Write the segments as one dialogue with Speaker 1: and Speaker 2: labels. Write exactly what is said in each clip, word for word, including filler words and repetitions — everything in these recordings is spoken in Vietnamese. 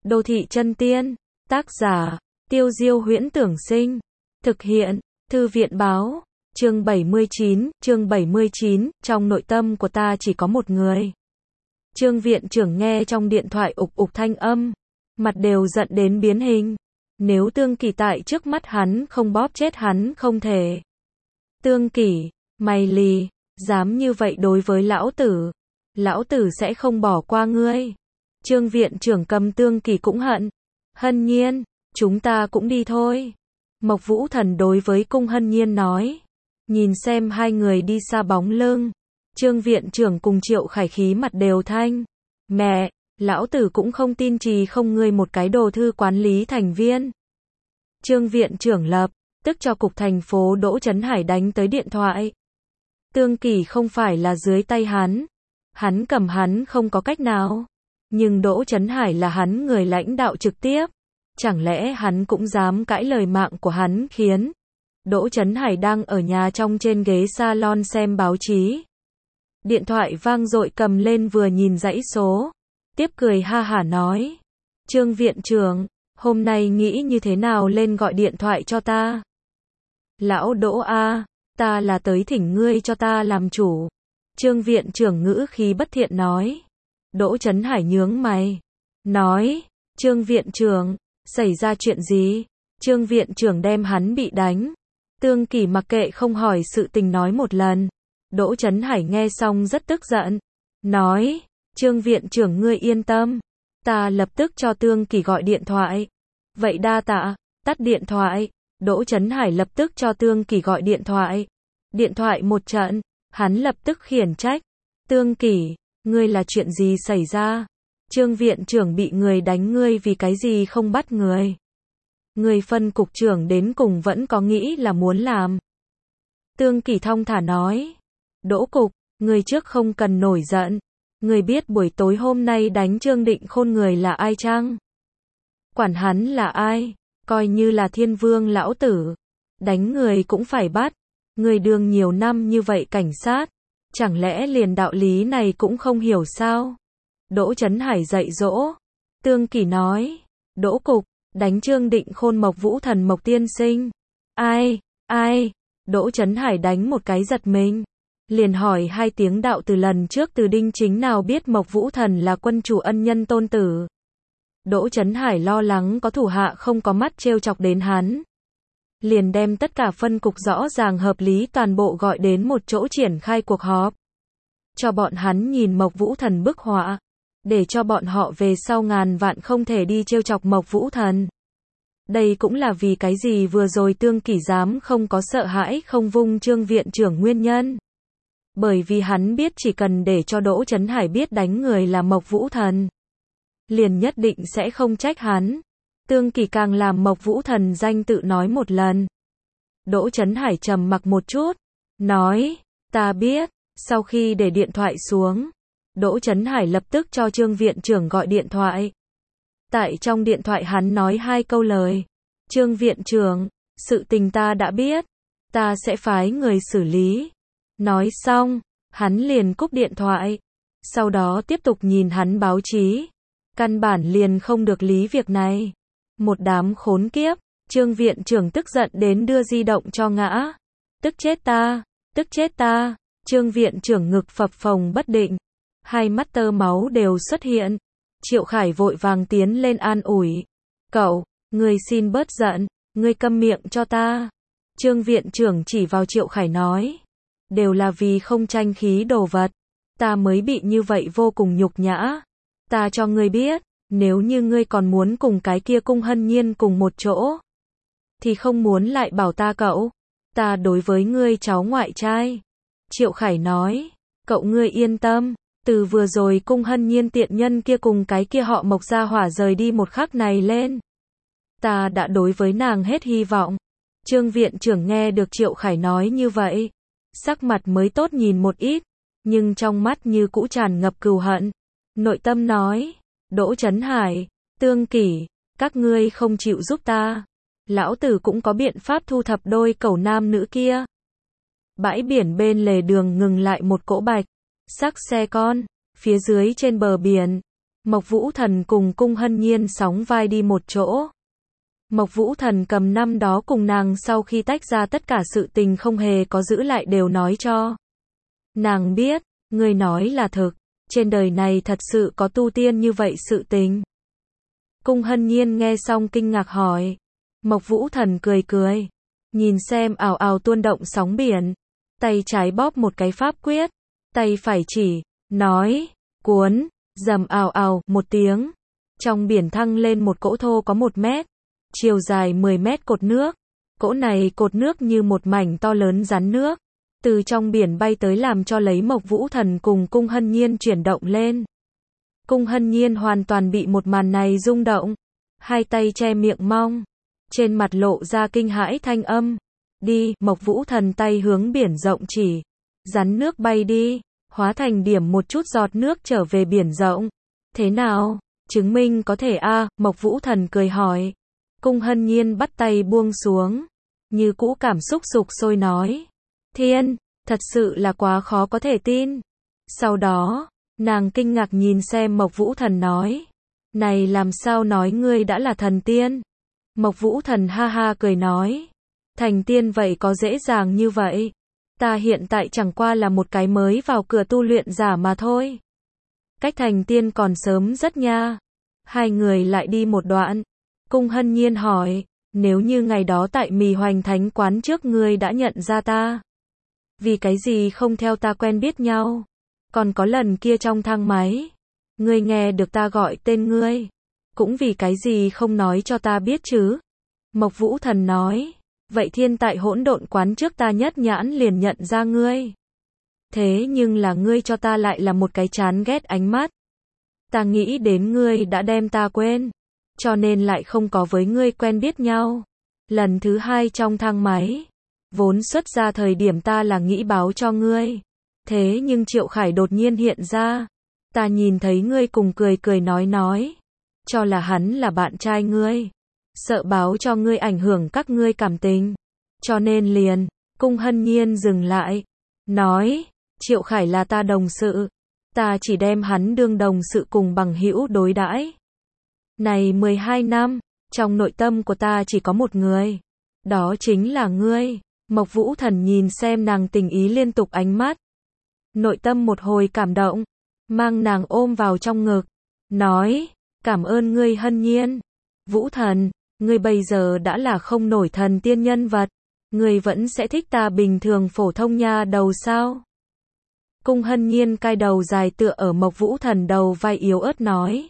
Speaker 1: Đô thị chân tiên. Tác giả, Tiêu Diêu Huyễn Tưởng Sinh. Thực hiện, Thư viện Báo. Chương bảy mươi chín, chương bảy mươi chín, trong nội tâm của ta chỉ có một người. Trương viện trưởng nghe trong điện thoại ục ục thanh âm, mặt đều giận đến biến hình. Nếu Tương Kỳ tại trước mắt hắn không bóp chết hắn không thể. Tương Kỳ, mày lì, dám như vậy đối với lão tử, lão tử sẽ không bỏ qua ngươi. Trương viện trưởng cầm Tương Kỳ cũng hận. Hân Nhiên, chúng ta cũng đi thôi. Mộc Vũ Thần đối với Cung Hân Nhiên nói. Nhìn xem hai người đi xa bóng lưng. Trương viện trưởng cùng Triệu Khải khí mặt đều thanh. Mẹ, lão tử cũng không tin trì không ngươi một cái đồ thư quản lý thành viên. Trương viện trưởng lập tức cho cục thành phố Đỗ Trấn Hải đánh tới điện thoại. Tương Kỳ không phải là dưới tay hắn. Hắn cầm hắn không có cách nào. Nhưng Đỗ Trấn Hải là hắn người lãnh đạo trực tiếp. Chẳng lẽ hắn cũng dám cãi lời mạng của hắn khiến. Đỗ Trấn Hải đang ở nhà trong trên ghế salon xem báo chí. Điện thoại vang dội cầm lên vừa nhìn dãy số. Tiếp cười ha hả nói. Trương viện trưởng, hôm nay nghĩ như thế nào lên gọi điện thoại cho ta. Lão Đỗ A, ta là tới thỉnh ngươi cho ta làm chủ. Trương viện trưởng ngữ khí bất thiện nói. Đỗ Trấn Hải nhướng mày. Nói, Trương viện trưởng, xảy ra chuyện gì? Trương viện trưởng đem hắn bị đánh. Tương Kỳ mặc kệ không hỏi sự tình nói một lần. Đỗ Trấn Hải nghe xong rất tức giận. Nói, Trương viện trưởng ngươi yên tâm. Ta lập tức cho Tương Kỳ gọi điện thoại. Vậy đa tạ, tắt điện thoại. Đỗ Trấn Hải lập tức cho Tương Kỳ gọi điện thoại. Điện thoại một trận, hắn lập tức khiển trách. Tương Kỳ, ngươi là chuyện gì xảy ra? Trương viện trưởng bị người đánh ngươi vì cái gì không bắt người? Người phân cục trưởng đến cùng vẫn có nghĩ là muốn làm. Tương Kỳ thong thả nói. Đỗ cục, người trước không cần nổi giận. Người biết buổi tối hôm nay đánh Trương Định Khôn người là ai chăng? Quản hắn là ai? Coi như là thiên vương lão tử. Đánh người cũng phải bắt. Người đương nhiều năm như vậy cảnh sát. Chẳng lẽ liền đạo lý này cũng không hiểu sao? Đỗ Trấn Hải dạy dỗ. Tương Kỳ nói. Đỗ cục, đánh Trương Định Khôn Mộc Vũ Thần Mộc tiên sinh. Ai, ai? Đỗ Trấn Hải đánh một cái giật mình. Liền hỏi hai tiếng đạo từ lần trước từ đinh chính nào biết Mộc Vũ Thần là quân chủ ân nhân tôn tử. Đỗ Trấn Hải lo lắng có thủ hạ không có mắt trêu chọc đến hắn. Liền đem tất cả phân cục rõ ràng hợp lý toàn bộ gọi đến một chỗ triển khai cuộc họp. Cho bọn hắn nhìn Mộc Vũ Thần bức họa. Để cho bọn họ về sau ngàn vạn không thể đi trêu chọc Mộc Vũ Thần. Đây cũng là vì cái gì vừa rồi Tương Kỳ dám không có sợ hãi không vung Trương viện trưởng nguyên nhân. Bởi vì hắn biết chỉ cần để cho Đỗ Trấn Hải biết đánh người là Mộc Vũ Thần. Liền nhất định sẽ không trách hắn. Tương Kỳ càng làm Mộc Vũ Thần danh tự nói một lần. Đỗ Trấn Hải trầm mặc một chút. Nói, ta biết. Sau khi để điện thoại xuống. Đỗ Trấn Hải lập tức cho Trương viện trưởng gọi điện thoại. Tại trong điện thoại hắn nói hai câu lời. Trương viện trưởng, sự tình ta đã biết. Ta sẽ phái người xử lý. Nói xong, hắn liền cúp điện thoại. Sau đó tiếp tục nhìn hắn báo chí. Căn bản liền không được lý việc này. Một đám khốn kiếp. Trương viện trưởng tức giận đến đưa di động cho ngã. Tức chết ta, tức chết ta. Trương viện trưởng ngực phập phồng bất định. Hai mắt tơ máu đều xuất hiện. Triệu Khải vội vàng tiến lên an ủi. Cậu, ngươi xin bớt giận, ngươi câm miệng cho ta. Trương viện trưởng chỉ vào Triệu Khải nói. Đều là vì không tranh khí đồ vật. Ta mới bị như vậy vô cùng nhục nhã. Ta cho ngươi biết, nếu như ngươi còn muốn cùng cái kia Cung Hân Nhiên cùng một chỗ. Thì không muốn lại bảo ta cậu. Ta đối với ngươi cháu ngoại trai. Triệu Khải nói. Cậu ngươi yên tâm. Từ vừa rồi Cung Hân Nhiên tiện nhân kia cùng cái kia họ Mộc gia hỏa rời đi một khắc này lên. Ta đã đối với nàng hết hy vọng. Trương viện trưởng nghe được Triệu Khải nói như vậy. Sắc mặt mới tốt nhìn một ít. Nhưng trong mắt như cũ tràn ngập cừu hận. Nội tâm nói. Đỗ Trấn Hải, Tương Kỳ, các ngươi không chịu giúp ta. Lão tử cũng có biện pháp thu thập đôi cẩu nam nữ kia. Bãi biển bên lề đường ngừng lại một cỗ bạch sắc xe con. Phía dưới trên bờ biển, Mộc Vũ Thần cùng Cung Hân Nhiên sóng vai đi một chỗ. Mộc Vũ Thần cầm năm đó cùng nàng sau khi tách ra tất cả sự tình không hề có giữ lại đều nói cho nàng biết, ngươi nói là thực, trên đời này thật sự có tu tiên như vậy sự tình. Cung Hân Nhiên nghe xong kinh ngạc hỏi. Mộc Vũ Thần cười cười, nhìn xem ào ào tuôn động sóng biển, tay trái bóp một cái pháp quyết, tay phải chỉ, nói, cuốn, rầm ào ào, một tiếng, trong biển thăng lên một cỗ thô có một mét, chiều dài mười mét cột nước, cỗ này cột nước như một mảnh to lớn rắn nước, từ trong biển bay tới làm cho lấy Mộc Vũ Thần cùng Cung Hân Nhiên chuyển động lên. Cung Hân Nhiên hoàn toàn bị một màn này rung động, hai tay che miệng mong, trên mặt lộ ra kinh hãi thanh âm. Đi, Mộc Vũ Thần tay hướng biển rộng chỉ, rắn nước bay đi, hóa thành điểm một chút giọt nước trở về biển rộng. Thế nào? Chứng minh có thể a, à, Mộc Vũ Thần cười hỏi. Cung Hân Nhiên bắt tay buông xuống, như cũ cảm xúc sục sôi nói. Thiên, thật sự là quá khó có thể tin. Sau đó, nàng kinh ngạc nhìn xem Mộc Vũ Thần nói. Này làm sao nói ngươi đã là thần tiên? Mộc Vũ Thần ha ha cười nói. Thành tiên vậy có dễ dàng như vậy? Ta hiện tại chẳng qua là một cái mới vào cửa tu luyện giả mà thôi. Cách thành tiên còn sớm rất nha. Hai người lại đi một đoạn. Cung Hân Nhiên hỏi, nếu như ngày đó tại Mì Hoành Thánh quán trước ngươi đã nhận ra ta, vì cái gì không theo ta quen biết nhau? Còn có lần kia trong thang máy, ngươi nghe được ta gọi tên ngươi, cũng vì cái gì không nói cho ta biết chứ? Mộc Vũ Thần nói, vậy thiên tại hỗn độn quán trước ta nhất nhãn liền nhận ra ngươi. Thế nhưng là ngươi cho ta lại là một cái chán ghét ánh mắt. Ta nghĩ đến ngươi đã đem ta quên, cho nên lại không có với ngươi quen biết nhau. Lần thứ hai trong thang máy, vốn xuất ra thời điểm ta là nghĩ báo cho ngươi. Thế nhưng Triệu Khải đột nhiên hiện ra. Ta nhìn thấy ngươi cùng cười cười nói nói. Cho là hắn là bạn trai ngươi. Sợ báo cho ngươi ảnh hưởng các ngươi cảm tình. Cho nên liền, Cung Hân Nhiên dừng lại. Nói, Triệu Khải là ta đồng sự. Ta chỉ đem hắn đương đồng sự cùng bằng hữu đối đãi. Này mười hai năm, trong nội tâm của ta chỉ có một người. Đó chính là ngươi. Mộc Vũ Thần nhìn xem nàng tình ý liên tục ánh mắt. Nội tâm một hồi cảm động, mang nàng ôm vào trong ngực. Nói, cảm ơn ngươi Hân Nhiên. Vũ Thần, ngươi bây giờ đã là không nổi thần tiên nhân vật. Ngươi vẫn sẽ thích ta bình thường phổ thông nha đầu sao? Cung Hân Nhiên cai đầu dài tựa ở Mộc Vũ Thần đầu vai yếu ớt nói.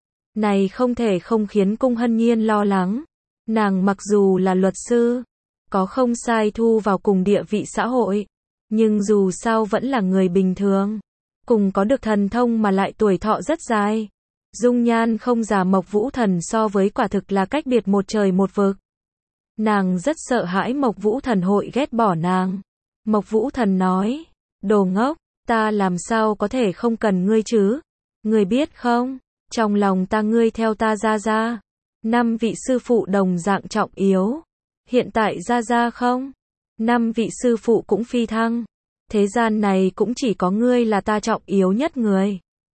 Speaker 1: Này không thể không khiến Cung Hân Nhiên lo lắng. Nàng mặc dù là luật sư, có không sai thu vào cùng địa vị xã hội, nhưng dù sao vẫn là người bình thường, cùng có được thần thông mà lại tuổi thọ rất dài. Dung nhan không già Mộc Vũ Thần so với quả thực là cách biệt một trời một vực. Nàng rất sợ hãi Mộc Vũ Thần hội ghét bỏ nàng. Mộc Vũ Thần nói, đồ ngốc, ta làm sao có thể không cần ngươi chứ? Ngươi biết không, trong lòng ta ngươi theo ta ra ra. Năm vị sư phụ đồng dạng trọng yếu. Hiện tại ra ra không? Năm vị sư phụ cũng phi thăng. Thế gian này cũng chỉ có ngươi là ta trọng yếu nhất người.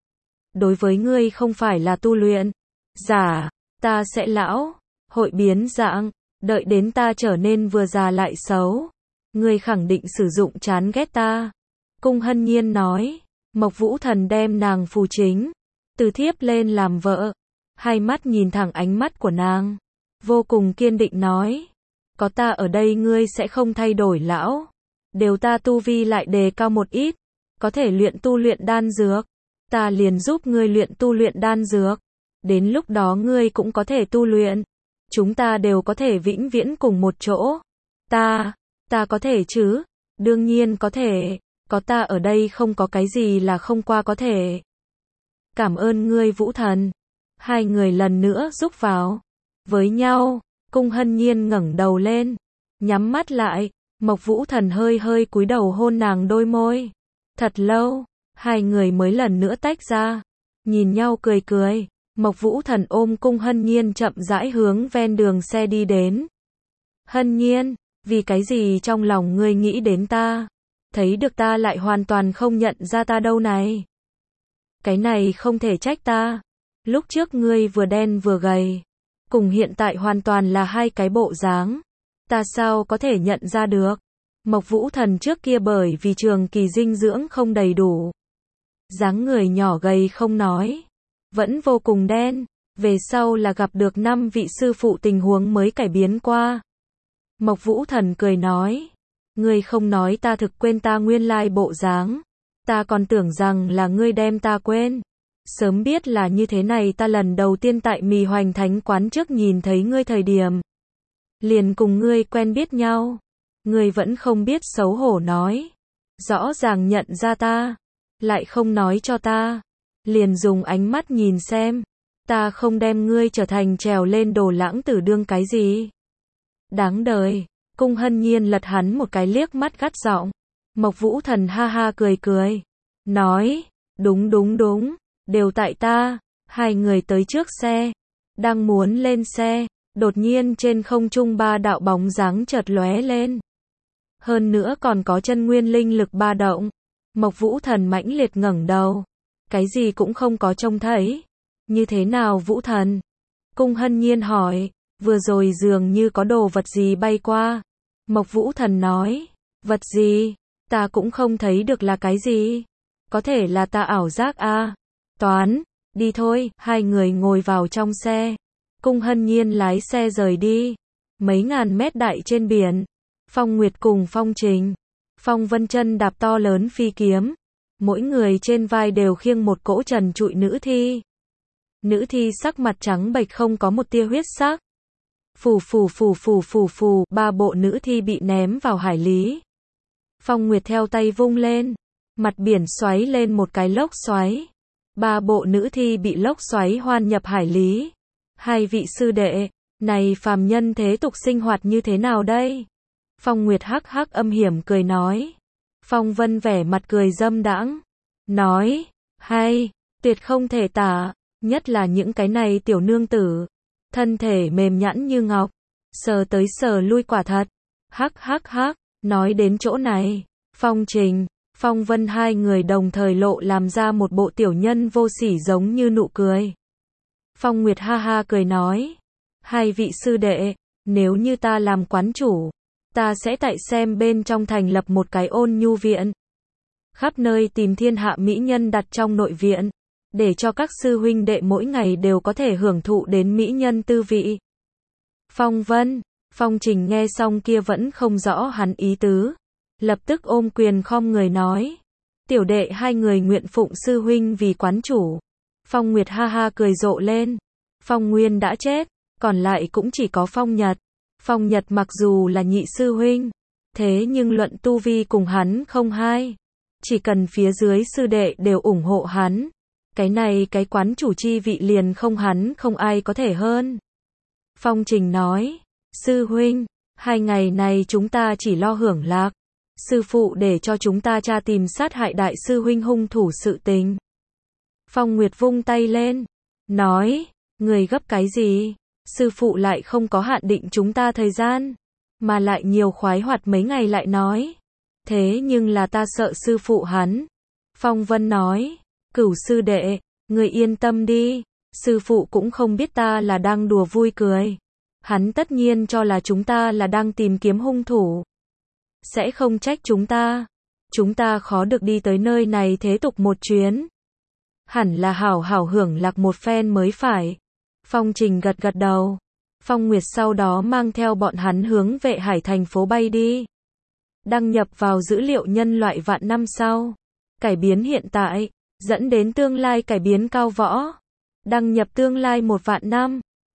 Speaker 1: Đối với ngươi không phải là tu luyện giả, ta sẽ lão, hội biến dạng, đợi đến ta trở nên vừa già lại xấu. Ngươi khẳng định sử dụng chán ghét ta. Cung Hân Nhiên nói, Mộc Vũ Thần đem nàng phù chính, từ thiếp lên làm vợ. Hai mắt nhìn thẳng ánh mắt của nàng, vô cùng kiên định nói, có ta ở đây ngươi sẽ không thay đổi lão. Đều ta tu vi lại đề cao một ít, có thể luyện tu luyện đan dược, ta liền giúp ngươi luyện tu luyện đan dược. Đến lúc đó ngươi cũng có thể tu luyện, chúng ta đều có thể vĩnh viễn cùng một chỗ. Ta, ta có thể chứ? Đương nhiên có thể, có ta ở đây không có cái gì là không qua có thể. Cảm ơn ngươi Vũ Thần. Hai người lần nữa rúc vào với nhau. Cung Hân Nhiên ngẩng đầu lên, nhắm mắt lại. Mộc Vũ Thần hơi hơi cúi đầu hôn nàng đôi môi. Thật lâu, hai người mới lần nữa tách ra, nhìn nhau cười cười. Mộc Vũ Thần ôm Cung Hân Nhiên chậm rãi hướng ven đường xe đi đến. Hân Nhiên, vì cái gì trong lòng ngươi nghĩ đến ta? Thấy được ta lại hoàn toàn không nhận ra ta đâu này. Cái này không thể trách ta. Lúc trước ngươi vừa đen vừa gầy, cùng hiện tại hoàn toàn là hai cái bộ dáng. Ta sao có thể nhận ra được? Mộc Vũ Thần trước kia bởi vì trường kỳ dinh dưỡng không đầy đủ, dáng người nhỏ gầy không nói, vẫn vô cùng đen. Về sau là gặp được năm vị sư phụ tình huống mới cải biến qua. Mộc Vũ Thần cười nói, ngươi không nói ta thực quên ta nguyên lai bộ dáng. Ta còn tưởng rằng là ngươi đem ta quên. Sớm biết là như thế này ta lần đầu tiên tại Mì Hoành Thánh quán trước nhìn thấy ngươi thời điểm, liền cùng ngươi quen biết nhau. Ngươi vẫn không biết xấu hổ nói. Rõ ràng nhận ra ta, lại không nói cho ta. Liền dùng ánh mắt nhìn xem. Ta không đem ngươi trở thành trèo lên đồ lãng tử đương cái gì. Đáng đời. Cung Hân Nhiên lật hắn một cái liếc mắt gắt giọng. Mộc Vũ Thần ha ha cười cười. Nói, đúng đúng đúng, đều tại ta. Hai người tới trước xe. Đang muốn lên xe, đột nhiên trên không trung ba đạo bóng dáng chợt lóe lên. Hơn nữa còn có chân nguyên linh lực ba động. Mộc Vũ Thần mãnh liệt ngẩng đầu. Cái gì cũng không có trông thấy. Như thế nào Vũ Thần? Cung Hân Nhiên hỏi. Vừa rồi dường như có đồ vật gì bay qua. Mộc Vũ Thần nói. Vật gì? Ta cũng không thấy được là cái gì. Có thể là ta ảo giác à? Toán, đi thôi. Hai người ngồi vào trong xe. Cung Hân Nhiên lái xe rời đi. Mấy ngàn mét đại trên biển. Phong Nguyệt cùng Phong Trình, Phong Vân Chân đạp to lớn phi kiếm. Mỗi người trên vai đều khiêng một cỗ trần trụi nữ thi. Nữ thi sắc mặt trắng bệch không có một tia huyết sắc. Phù phù phù phù phù phù, ba bộ nữ thi bị ném vào hải lý. Phong Nguyệt theo tay vung lên, mặt biển xoáy lên một cái lốc xoáy. Ba bộ nữ thi bị lốc xoáy hoan nhập hải lý. Hai vị sư đệ, này phàm nhân thế tục sinh hoạt như thế nào đây? Phong Nguyệt hắc hắc âm hiểm cười nói. Phong Vân vẻ mặt cười dâm đãng, nói, hay, tuyệt không thể tả, nhất là những cái này tiểu nương tử, thân thể mềm nhẵn như ngọc, sờ tới sờ lui quả thật. Hắc hắc hắc, nói đến chỗ này, Phong Trình, Phong Vân hai người đồng thời lộ làm ra một bộ tiểu nhân vô sỉ giống như nụ cười. Phong Nguyệt ha ha cười nói, hai vị sư đệ, nếu như ta làm quán chủ, ta sẽ tại xem bên trong thành lập một cái ôn nhu viện. Khắp nơi tìm thiên hạ mỹ nhân đặt trong nội viện, để cho các sư huynh đệ mỗi ngày đều có thể hưởng thụ đến mỹ nhân tư vị. Phong Vân, Phong Trình nghe xong kia vẫn không rõ hắn ý tứ. Lập tức ôm quyền khom người nói. Tiểu đệ hai người nguyện phụng sư huynh vì quán chủ. Phong Nguyệt ha ha cười rộ lên. Phong Nguyên đã chết, còn lại cũng chỉ có Phong Nhật. Phong Nhật mặc dù là nhị sư huynh, thế nhưng luận tu vi cùng hắn không hai. Chỉ cần phía dưới sư đệ đều ủng hộ hắn, cái này cái quán chủ chi vị liền không hắn không ai có thể hơn. Phong Trình nói, sư huynh, hai ngày này chúng ta chỉ lo hưởng lạc. Sư phụ để cho chúng ta tra tìm sát hại đại sư huynh hung thủ sự tình. Phong Nguyệt vung tay lên, nói, người gấp cái gì? Sư phụ lại không có hạn định chúng ta thời gian, mà lại nhiều khoái hoạt mấy ngày lại nói. Thế nhưng là ta sợ sư phụ hắn. Phong Vân nói, cửu sư đệ, người yên tâm đi, sư phụ cũng không biết ta là đang đùa vui cười. Hắn tất nhiên cho là chúng ta là đang tìm kiếm hung thủ. Sẽ không trách chúng ta. Chúng ta khó được đi tới nơi này thế tục một chuyến. Hẳn là hảo hảo hưởng lạc một phen mới phải. Phong Trình gật gật đầu. Phong Nguyệt sau đó mang theo bọn hắn hướng Vệ Hải thành phố bay đi. Đăng nhập vào dữ liệu nhân loại vạn năm sau. Cải biến hiện tại, dẫn đến tương lai cải biến cao võ. Đăng nhập tương lai một vạn năm.